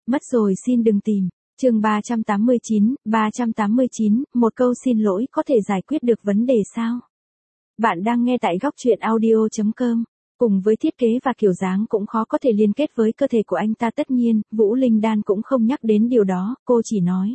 Mất rồi xin đừng tìm. Chương 389, một câu xin lỗi có thể giải quyết được vấn đề sao? Bạn đang nghe tại góc truyện audio.com. Cùng với thiết kế và kiểu dáng cũng khó có thể liên kết với cơ thể của anh ta, tất nhiên, Vũ Linh Đan cũng không nhắc đến điều đó, cô chỉ nói.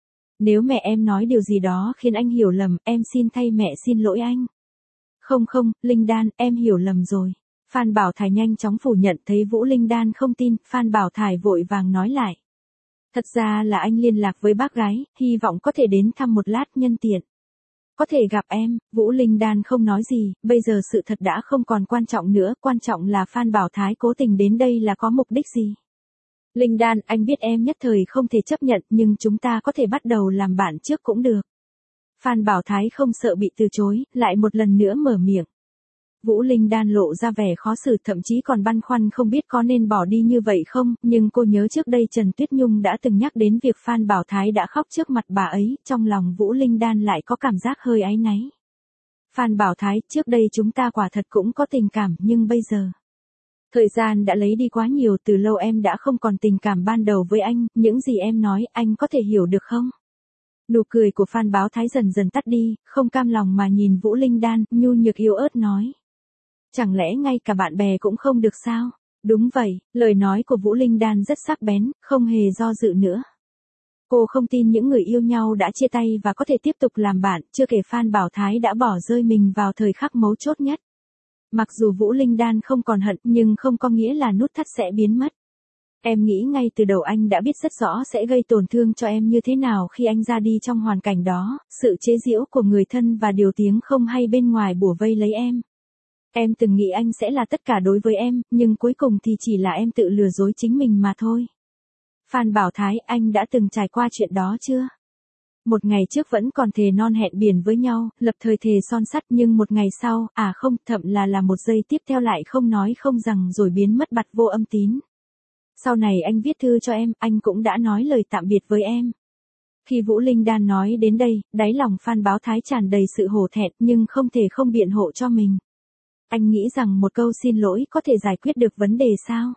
Nếu mẹ em nói điều gì đó khiến anh hiểu lầm, em xin thay mẹ xin lỗi anh. Không, Linh Đan, em hiểu lầm rồi. Phan Bảo Thải nhanh chóng phủ nhận, thấy Vũ Linh Đan không tin, Phan Bảo Thải vội vàng nói lại. Thật ra là anh liên lạc với bác gái, hy vọng có thể đến thăm một lát nhân tiện. Có thể gặp em. Vũ Linh Đan không nói gì, bây giờ sự thật đã không còn quan trọng nữa, quan trọng là Phan Bảo Thái cố tình đến đây là có mục đích gì. Linh Đan, anh biết em nhất thời không thể chấp nhận, nhưng chúng ta có thể bắt đầu làm bạn trước cũng được. Phan Bảo Thái không sợ bị từ chối, lại một lần nữa mở miệng. Vũ Linh Đan lộ ra vẻ khó xử, thậm chí còn băn khoăn không biết có nên bỏ đi như vậy không, nhưng cô nhớ trước đây Trần Tuyết Nhung đã từng nhắc đến việc Phan Bảo Thái đã khóc trước mặt bà ấy, trong lòng Vũ Linh Đan lại có cảm giác hơi áy náy. Phan Bảo Thái, trước đây chúng ta quả thật cũng có tình cảm, nhưng bây giờ. Thời gian đã lấy đi quá nhiều, từ lâu em đã không còn tình cảm ban đầu với anh, những gì em nói anh có thể hiểu được không? Nụ cười của Phan Bảo Thái dần dần tắt đi, không cam lòng mà nhìn Vũ Linh Đan, nhu nhược yếu ớt nói. Chẳng lẽ ngay cả bạn bè cũng không được sao? Đúng vậy, lời nói của Vũ Linh Đan rất sắc bén, không hề do dự nữa. Cô không tin những người yêu nhau đã chia tay và có thể tiếp tục làm bạn, chưa kể Phan Bảo Thái đã bỏ rơi mình vào thời khắc mấu chốt nhất. Mặc dù Vũ Linh Đan không còn hận, nhưng không có nghĩa là nút thắt sẽ biến mất. Em nghĩ ngay từ đầu anh đã biết rất rõ sẽ gây tổn thương cho em như thế nào khi anh ra đi trong hoàn cảnh đó, sự chế giễu của người thân và điều tiếng không hay bên ngoài bủa vây lấy em. Em từng nghĩ anh sẽ là tất cả đối với em, nhưng cuối cùng thì chỉ là em tự lừa dối chính mình mà thôi. Phan Bảo Thái, anh đã từng trải qua chuyện đó chưa? Một ngày trước vẫn còn thề non hẹn biển với nhau, lập thời thề son sắt, nhưng một ngày sau, không, thậm là một giây tiếp theo lại không nói không rằng rồi biến mất bặt vô âm tín. Sau này anh viết thư cho em, anh cũng đã nói lời tạm biệt với em. Khi Vũ Linh Đan nói đến đây, đáy lòng Phan Bảo Thái tràn đầy sự hổ thẹn, nhưng không thể không biện hộ cho mình. Anh nghĩ rằng một câu xin lỗi có thể giải quyết được vấn đề sao?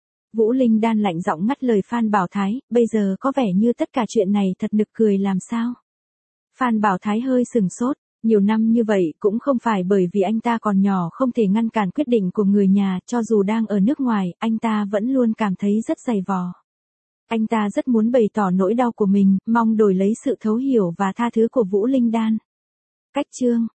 Vũ Linh Đan lạnh giọng ngắt lời Phan Bảo Thái, bây giờ có vẻ như tất cả chuyện này thật nực cười làm sao? Phan Bảo Thái hơi sừng sốt, nhiều năm như vậy cũng không phải bởi vì anh ta còn nhỏ không thể ngăn cản quyết định của người nhà, cho dù đang ở nước ngoài, anh ta vẫn luôn cảm thấy rất dày vò. Anh ta rất muốn bày tỏ nỗi đau của mình, mong đổi lấy sự thấu hiểu và tha thứ của Vũ Linh Đan. Cách chương